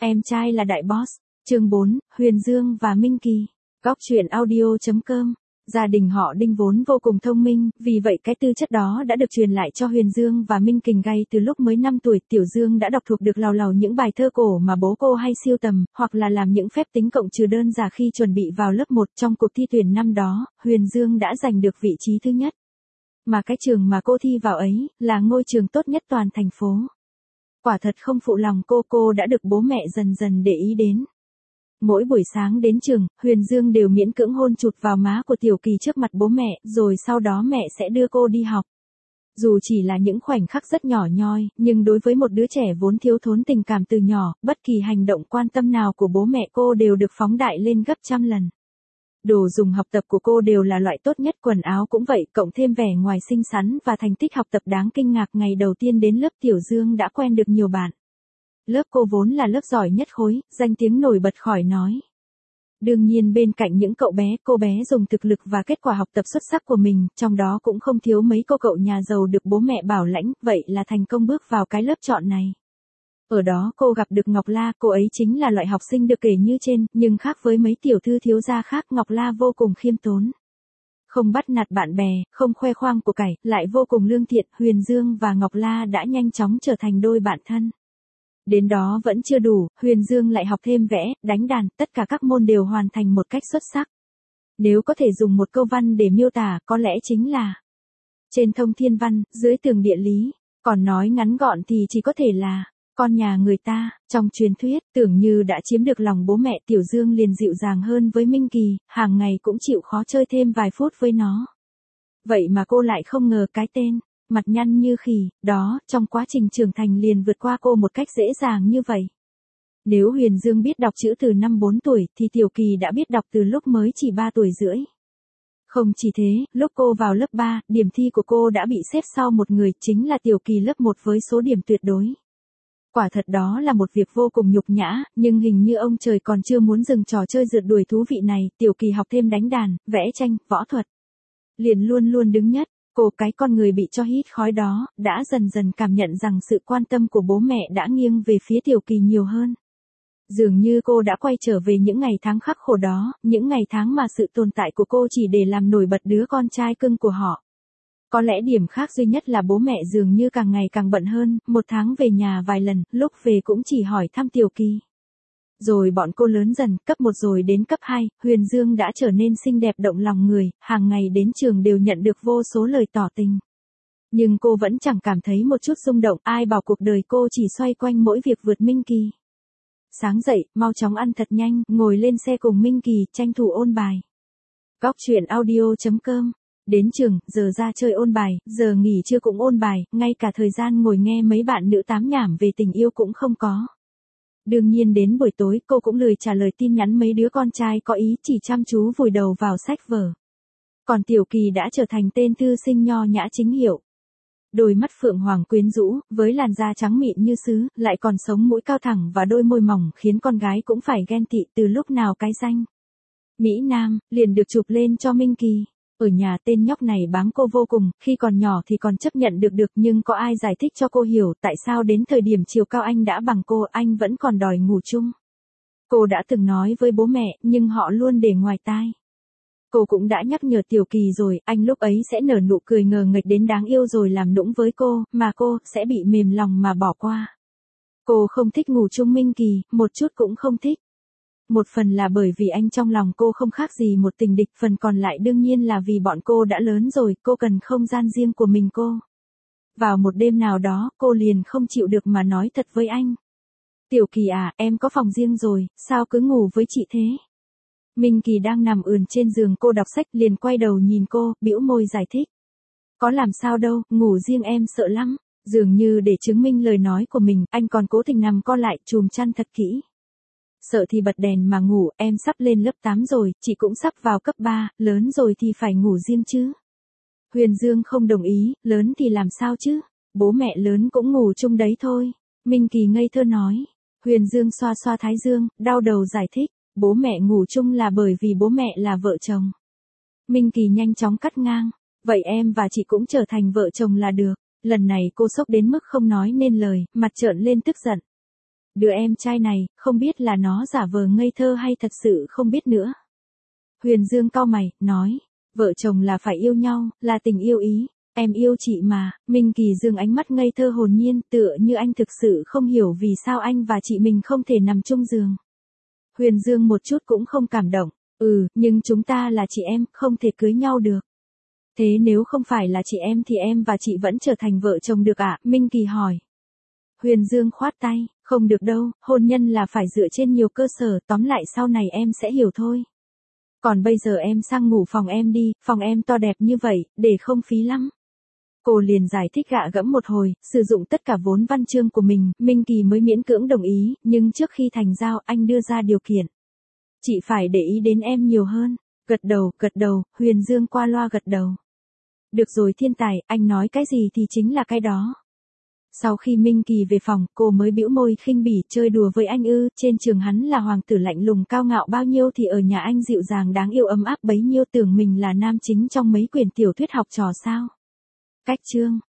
Em trai là đại boss. Chương 4, Huyền Dương và Minh Kỳ. Góc truyện audio.com. Gia đình họ Đinh vốn vô cùng thông minh, vì vậy cái tư chất đó đã được truyền lại cho Huyền Dương và Minh Kình ngay từ lúc mới 5 tuổi. Tiểu Dương đã đọc thuộc được làu làu những bài thơ cổ mà bố cô hay siêu tầm, hoặc là làm những phép tính cộng trừ đơn giản khi chuẩn bị vào lớp 1. Trong cuộc thi tuyển năm đó, Huyền Dương đã giành được vị trí thứ nhất. Mà cái trường mà cô thi vào ấy, là ngôi trường tốt nhất toàn thành phố. Quả thật không phụ lòng cô đã được bố mẹ dần dần để ý đến. Mỗi buổi sáng đến trường, Huyền Dương đều miễn cưỡng hôn chụt vào má của Tiểu Kỳ trước mặt bố mẹ, rồi sau đó mẹ sẽ đưa cô đi học. Dù chỉ là những khoảnh khắc rất nhỏ nhoi, nhưng đối với một đứa trẻ vốn thiếu thốn tình cảm từ nhỏ, bất kỳ hành động quan tâm nào của bố mẹ cô đều được phóng đại lên gấp trăm lần. Đồ dùng học tập của cô đều là loại tốt nhất, quần áo cũng vậy, cộng thêm vẻ ngoài xinh xắn và thành tích học tập đáng kinh ngạc. Ngày đầu tiên đến lớp, Tiểu Dương đã quen được nhiều bạn. Lớp cô vốn là lớp giỏi nhất khối, danh tiếng nổi bật khỏi nói. Đương nhiên bên cạnh những cậu bé, cô bé dùng thực lực và kết quả học tập xuất sắc của mình, trong đó cũng không thiếu mấy cô cậu nhà giàu được bố mẹ bảo lãnh, vậy là thành công bước vào cái lớp chọn này. Ở đó cô gặp được Ngọc La, cô ấy chính là loại học sinh được kể như trên, nhưng khác với mấy tiểu thư thiếu gia khác, Ngọc La vô cùng khiêm tốn. Không bắt nạt bạn bè, không khoe khoang của cải, lại vô cùng lương thiện. Huyền Dương và Ngọc La đã nhanh chóng trở thành đôi bạn thân. Đến đó vẫn chưa đủ, Huyền Dương lại học thêm vẽ, đánh đàn, tất cả các môn đều hoàn thành một cách xuất sắc. Nếu có thể dùng một câu văn để miêu tả, có lẽ chính là trên thông thiên văn, dưới tường địa lý, còn nói ngắn gọn thì chỉ có thể là con nhà người ta. Trong truyền thuyết, tưởng như đã chiếm được lòng bố mẹ, Tiểu Dương liền dịu dàng hơn với Minh Kỳ, hàng ngày cũng chịu khó chơi thêm vài phút với nó. Vậy mà cô lại không ngờ cái tên mặt nhăn như khỉ đó, trong quá trình trưởng thành liền vượt qua cô một cách dễ dàng như vậy. Nếu Huyền Dương biết đọc chữ từ năm 4 tuổi, thì Tiểu Kỳ đã biết đọc từ lúc mới chỉ 3 tuổi rưỡi. Không chỉ thế, lúc cô vào lớp 3, điểm thi của cô đã bị xếp sau một người, chính là Tiểu Kỳ lớp 1 với số điểm tuyệt đối. Quả thật đó là một việc vô cùng nhục nhã, nhưng hình như ông trời còn chưa muốn dừng trò chơi rượt đuổi thú vị này. Tiểu Kỳ học thêm đánh đàn, vẽ tranh, võ thuật, liền luôn luôn đứng nhất. Cô, cái con người bị cho hít khói đó, đã dần dần cảm nhận rằng sự quan tâm của bố mẹ đã nghiêng về phía Tiểu Kỳ nhiều hơn. Dường như cô đã quay trở về những ngày tháng khắc khổ đó, những ngày tháng mà sự tồn tại của cô chỉ để làm nổi bật đứa con trai cưng của họ. Có lẽ điểm khác duy nhất là bố mẹ dường như càng ngày càng bận hơn, một tháng về nhà vài lần, lúc về cũng chỉ hỏi thăm Tiểu Kỳ. Rồi bọn cô lớn dần, cấp 1 rồi đến cấp 2, Huyền Dương đã trở nên xinh đẹp động lòng người, hàng ngày đến trường đều nhận được vô số lời tỏ tình. Nhưng cô vẫn chẳng cảm thấy một chút xung động, ai bảo cuộc đời cô chỉ xoay quanh mỗi việc vượt Minh Kỳ. Sáng dậy, mau chóng ăn thật nhanh, ngồi lên xe cùng Minh Kỳ, tranh thủ ôn bài. Góc truyện audio.com. Đến trường, giờ ra chơi ôn bài, giờ nghỉ trưa cũng ôn bài, ngay cả thời gian ngồi nghe mấy bạn nữ tám nhảm về tình yêu cũng không có. Đương nhiên đến buổi tối cô cũng lười trả lời tin nhắn mấy đứa con trai có ý, chỉ chăm chú vùi đầu vào sách vở. Còn Tiểu Kỳ đã trở thành tên thư sinh nho nhã chính hiệu. Đôi mắt phượng hoàng quyến rũ, với làn da trắng mịn như sứ, lại còn sống mũi cao thẳng và đôi môi mỏng khiến con gái cũng phải ghen tị. Từ lúc nào cái danh Mỹ Nam liền được chụp lên cho Minh Kỳ. Ở nhà tên nhóc này bám cô vô cùng, khi còn nhỏ thì còn chấp nhận được, nhưng có ai giải thích cho cô hiểu tại sao đến thời điểm chiều cao anh đã bằng cô, anh vẫn còn đòi ngủ chung. Cô đã từng nói với bố mẹ, nhưng họ luôn để ngoài tai. Cô cũng đã nhắc nhở Tiểu Kỳ rồi, anh lúc ấy sẽ nở nụ cười ngờ nghệch đến đáng yêu rồi làm nũng với cô, mà cô sẽ bị mềm lòng mà bỏ qua. Cô không thích ngủ chung Minh Kỳ, một chút cũng không thích. Một phần là bởi vì anh trong lòng cô không khác gì một tình địch, phần còn lại đương nhiên là vì bọn cô đã lớn rồi, cô cần không gian riêng của mình cô. Vào một đêm nào đó, cô liền không chịu được mà nói thật với anh. Tiểu Kỳ à, em có phòng riêng rồi, sao cứ ngủ với chị thế? Minh Kỳ đang nằm ườn trên giường cô đọc sách, liền quay đầu nhìn cô, bĩu môi giải thích. Có làm sao đâu, ngủ riêng em sợ lắm. Dường như để chứng minh lời nói của mình, anh còn cố tình nằm co lại, chùm chăn thật kỹ. Sợ thì bật đèn mà ngủ, em sắp lên lớp 8 rồi, chị cũng sắp vào cấp 3, lớn rồi thì phải ngủ riêng chứ. Huyền Dương không đồng ý, lớn thì làm sao chứ, bố mẹ lớn cũng ngủ chung đấy thôi. Minh Kỳ ngây thơ nói. Huyền Dương xoa xoa thái dương, đau đầu giải thích, bố mẹ ngủ chung là bởi vì bố mẹ là vợ chồng. Minh Kỳ nhanh chóng cắt ngang, vậy em và chị cũng trở thành vợ chồng là được. Lần này cô sốc đến mức không nói nên lời, mặt trợn lên tức giận. Đứa em trai này, không biết là nó giả vờ ngây thơ hay thật sự không biết nữa. Huyền Dương cau mày, nói, vợ chồng là phải yêu nhau, là tình yêu ý. Em yêu chị mà. Minh Kỳ dương ánh mắt ngây thơ hồn nhiên, tựa như anh thực sự không hiểu vì sao anh và chị mình không thể nằm chung giường. Huyền Dương một chút cũng không cảm động. Nhưng chúng ta là chị em, không thể cưới nhau được. Thế nếu không phải là chị em thì em và chị vẫn trở thành vợ chồng được ạ? Minh Kỳ hỏi. Huyền Dương khoát tay, không được đâu, hôn nhân là phải dựa trên nhiều cơ sở, tóm lại sau này em sẽ hiểu thôi. Còn bây giờ em sang ngủ phòng em đi, phòng em to đẹp như vậy, để không phí lắm. Cô liền giải thích gạ gẫm một hồi, sử dụng tất cả vốn văn chương của mình, Minh Kỳ mới miễn cưỡng đồng ý, nhưng trước khi thành giao anh đưa ra điều kiện. Chị phải để ý đến em nhiều hơn. Gật đầu, Huyền Dương qua loa gật đầu. Được rồi thiên tài, anh nói cái gì thì chính là cái đó. Sau khi Minh Kỳ về phòng, cô mới bĩu môi khinh bỉ, chơi đùa với anh ư? Trên trường hắn là hoàng tử lạnh lùng cao ngạo bao nhiêu thì ở nhà anh dịu dàng đáng yêu ấm áp bấy nhiêu, tưởng mình là nam chính trong mấy quyển tiểu thuyết học trò sao? Cách chương